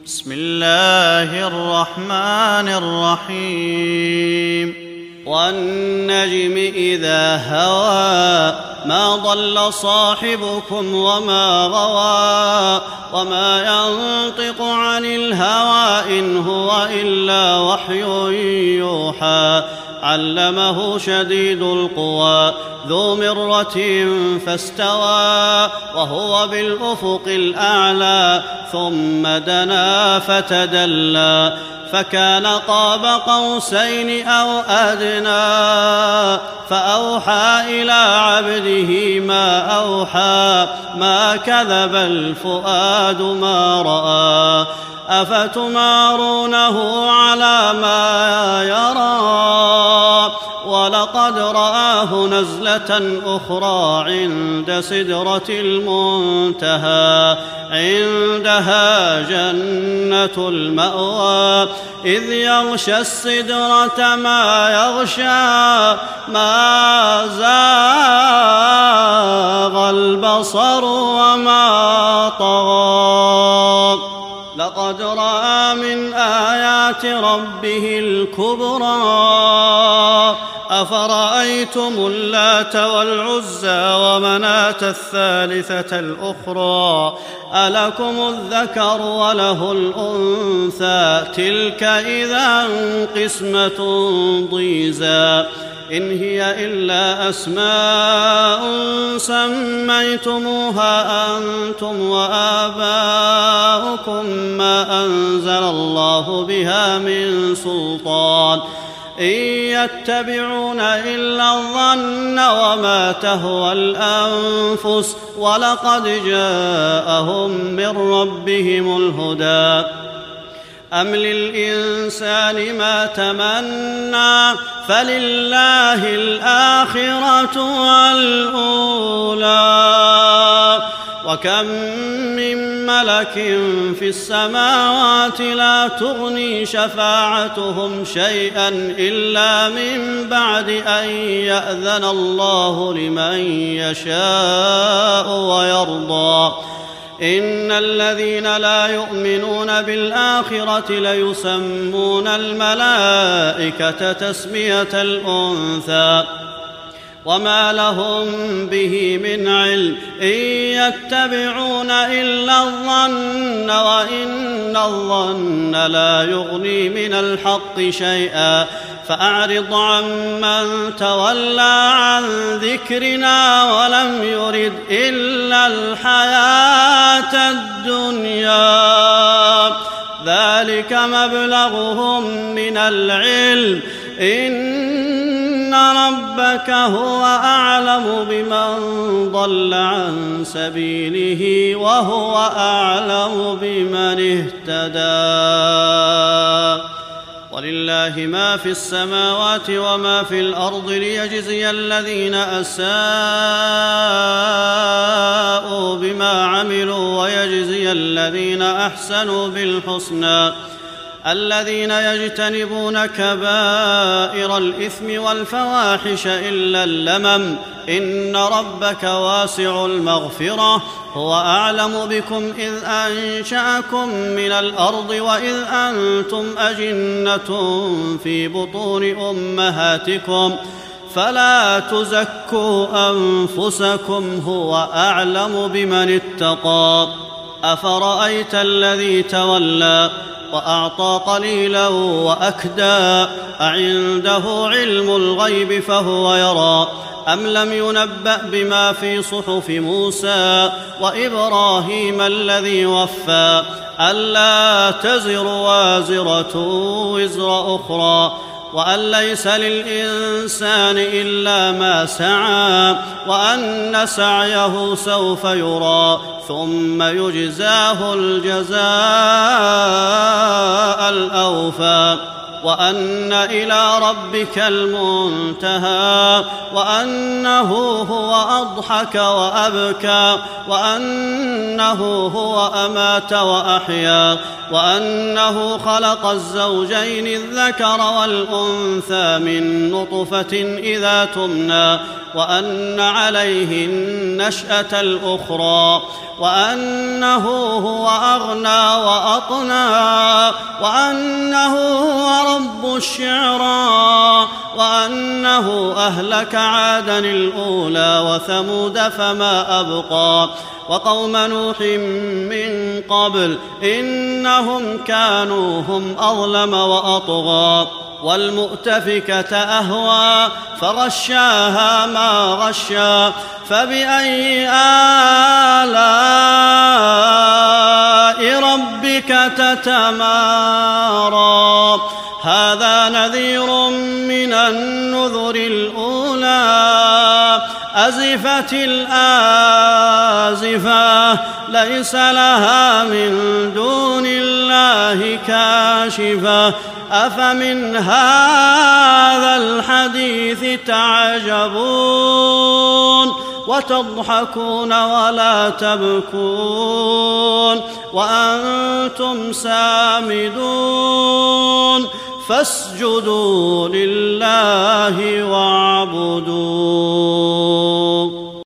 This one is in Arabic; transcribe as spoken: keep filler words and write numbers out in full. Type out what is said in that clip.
بسم الله الرحمن الرحيم والنجم إذا هوى ما ضل صاحبكم وما غوى وما ينطق عن الهوى إن هو إلا وحي يوحى علمه شديد القوى ذو مرة فاستوى وهو بالأفق الأعلى ثم دنا فتدلى فكان قاب قوسين أو أدنى فأوحى إلى عبده ما أوحى ما كذب الفؤاد ما رأى أفتمارونه على ما يرى ولقد رآه نزلة أخرى عند سدرة المنتهى عندها جنة المأوى إذ يغشى السدرة ما يغشى ما زاغ البصر وما طغى لقد رأى من آيات ربه الكبرى أفرأيتم اللات والعزى ومناة الثالثة الأخرى ألكم الذكر وله الأنثى تلك إذا قسمة ضيزى إن هي إلا أسماء سميتموها أنتم وآباؤكم ما أنزل الله بها من سلطان إن يتبعون إلا الظن وما تهوى الأنفس ولقد جاءهم من ربهم الهدى أم للإنسان ما تمنى فلله الآخرة والأولى وكم من ملك في السماوات لا تغني شفاعتهم شيئا إلا من بعد أن يأذن الله لمن يشاء ويرضى إن الذين لا يؤمنون بالآخرة ليسمون الملائكة تسمية الأنثى وما لهم به من علم إن يتبعون إلا الظن وإن الظن لا يغني من الحق شيئا فأعرض عمن تولى عن ذكرنا ولم يرد إلا الحياة الدنيا ذلك مبلغهم من العلم إن ربك هو أعلم بمن ضل عن سبيله وهو أعلم بمن اهتدى ولله ما في السماوات وما في الأرض ليجزي الذين أساءوا بما عملوا ويجزي الذين أحسنوا بالحسنى الذين يجتنبون كبائر الإثم والفواحش إلا اللمم إن ربك واسع المغفرة هو أعلم بكم إذ أنشأكم من الأرض وإذ أنتم أجنة في بطون أمهاتكم فلا تزكوا أنفسكم هو أعلم بمن اتقى أفرأيت الذي تولى وأعطى قليلا وأكدى أعنده علم الغيب فهو يرى أم لم ينبأ بما في صحف موسى وإبراهيم الذي وفى ألا تزر وازرة وزر أخرى وأن ليس للإنسان إلا ما سعى وأن سعيه سوف يرى ثم يجزاه الجزاء الأوفى وأن إلى ربك المنتهى وأنه هو أضحك وأبكى وأنه هو أمات وأحيا وأنه خلق الزوجين الذكر والأنثى من نطفة إذا تمنى وأن عليه النشأة الأخرى وأنه هو أغنى وأطنى وأنه هو رب الشعرى وأنه أهلك عادا الأولى وثمود فما أبقى وقوم نوح من قبل إنهم كانوا هم أظلم وأطغى والمؤتفكة أهوى فغشاها ما غشى فبأي آلاء ربك تتمارى هذا نذير من النذر الأولى أزفت الآزفة ليس لها من دون الله كاشفة أفمن هذا الحديث تعجبون وتضحكون ولا تبكون وأنتم سامدون فاسجدوا لله واعبدوا